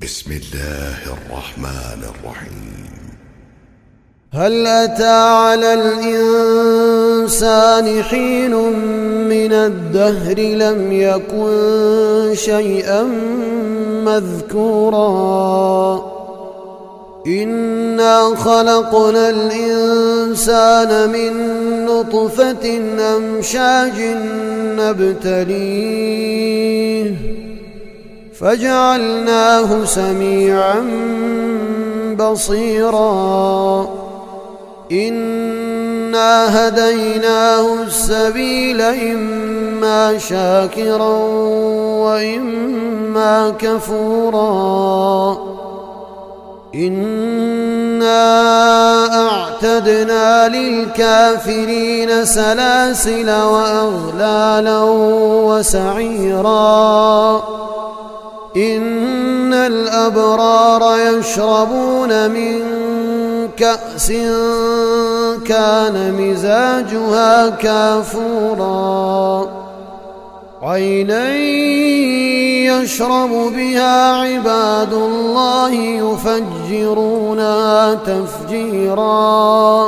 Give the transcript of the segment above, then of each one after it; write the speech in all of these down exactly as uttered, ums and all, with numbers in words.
بسم الله الرحمن الرحيم. هل أتى على الإنسان حين من الدهر لم يكن شيئا مذكورا إنا خلقنا الإنسان من نطفة أمشاج نبتليه فجعلناه سميعا بصيرا إنا هديناه السبيل إما شاكرا وإما كفورا إنا أعتدنا للكافرين سلاسل وأغلالا وسعيرا إن الأبرار يشربون من كأس كان مزاجها كافورا عينا يشرب بها عباد الله يفجرونها تفجيرا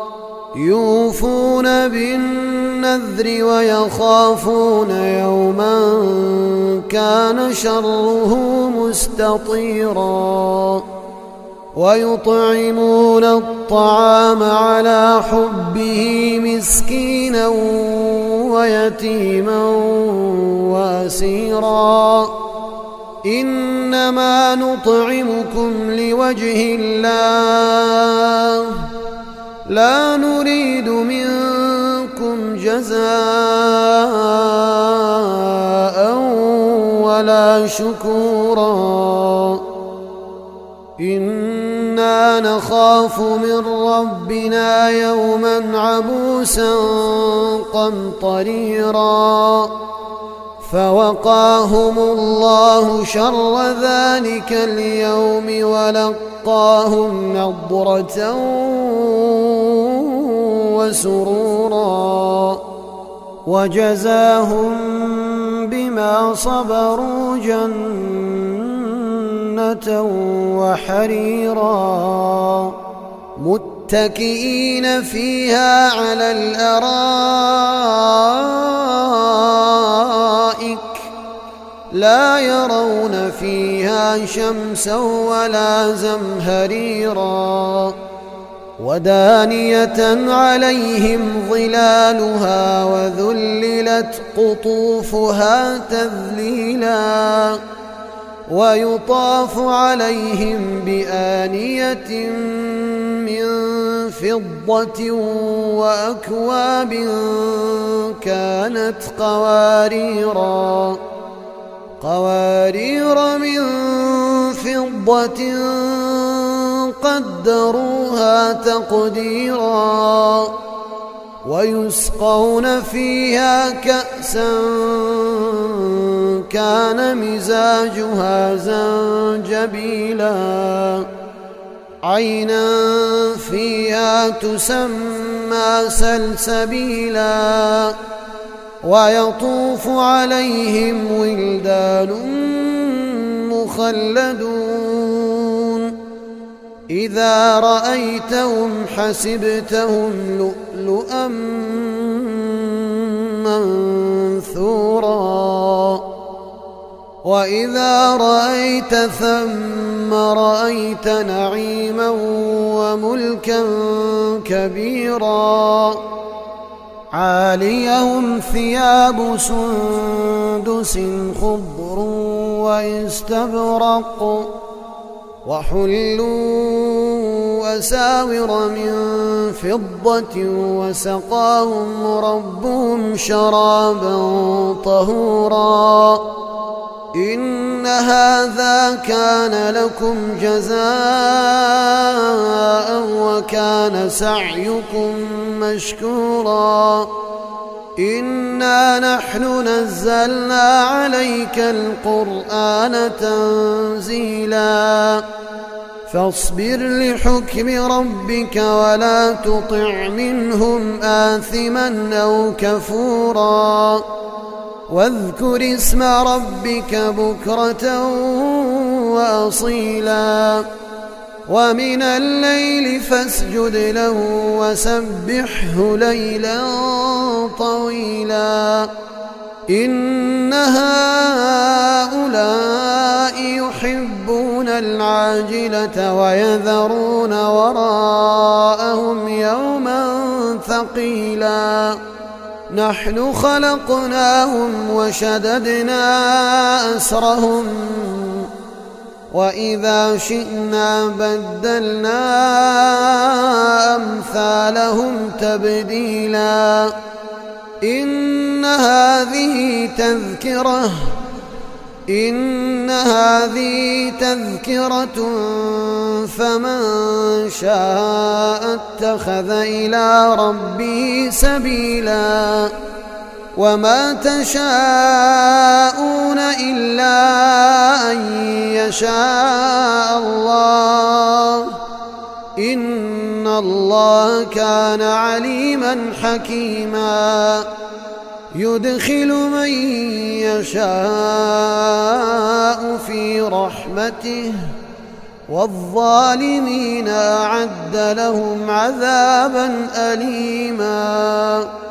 يوفون بالنذر ويخافون يوما كان شره مستطيرا ويطعمون الطعام على حبه مسكينا ويتيما واسيرا إنما نطعمكم لوجه الله لا نريد منكم جزاء ولا شكورا إنا نخاف من ربنا يوما عبوسا قمطريرا فوقاهم الله شر ذلك اليوم ولقاهم نضرة وسرورا وجزاهم بما صبروا جنة وحريرا متكئين فيها على الأرائك لا يرون فيها شمسا ولا زمهريرا ودانية عليهم ظلالها وذللت قطوفها تذليلا ويطاف عليهم بآنية من فضة وأكواب كانت قواريرا قوارير من فضة قدروها تقديرا ويسقون فيها كأسا كان مزاجها زنجبيلا عينا فيها تسمى سلسبيلا ويطوف عليهم ولدان مخلدون إذا رأيتهم حسبتهم لؤلؤا منثورا وإذا رأيت ثم رأيت نعيما وملكا كبيرا عاليهم ثياب سندس خضر واستبرق وحلوا أساور من فضة وسقاهم ربهم شرابا طهورا إن هذا كان لكم جزاء وكان سعيكم مشكورا إنا نحن نزلنا عليك القرآن تنزيلا فاصبر لحكم ربك ولا تطع منهم آثما أو كفورا واذكر اسم ربك بكرة وأصيلا ومن الليل فاسجد له وسبحه ليلا طويلا إن هؤلاء يحبون العاجلة ويذرون وراءهم يوما ثقيلا نحن خلقناهم وشددنا أسرهم وإذا شئنا بدلنا أمثالهم تبديلا إن هذه تذكرة إن هذه تذكرة فمن شاء اتخذ إلى ربه سبيلا وما تشاءون إلا أن يشاء الله إن الله كان عليما حكيما يدخل من يشاء في رحمته والظالمين أعد لهم عذابا أليما.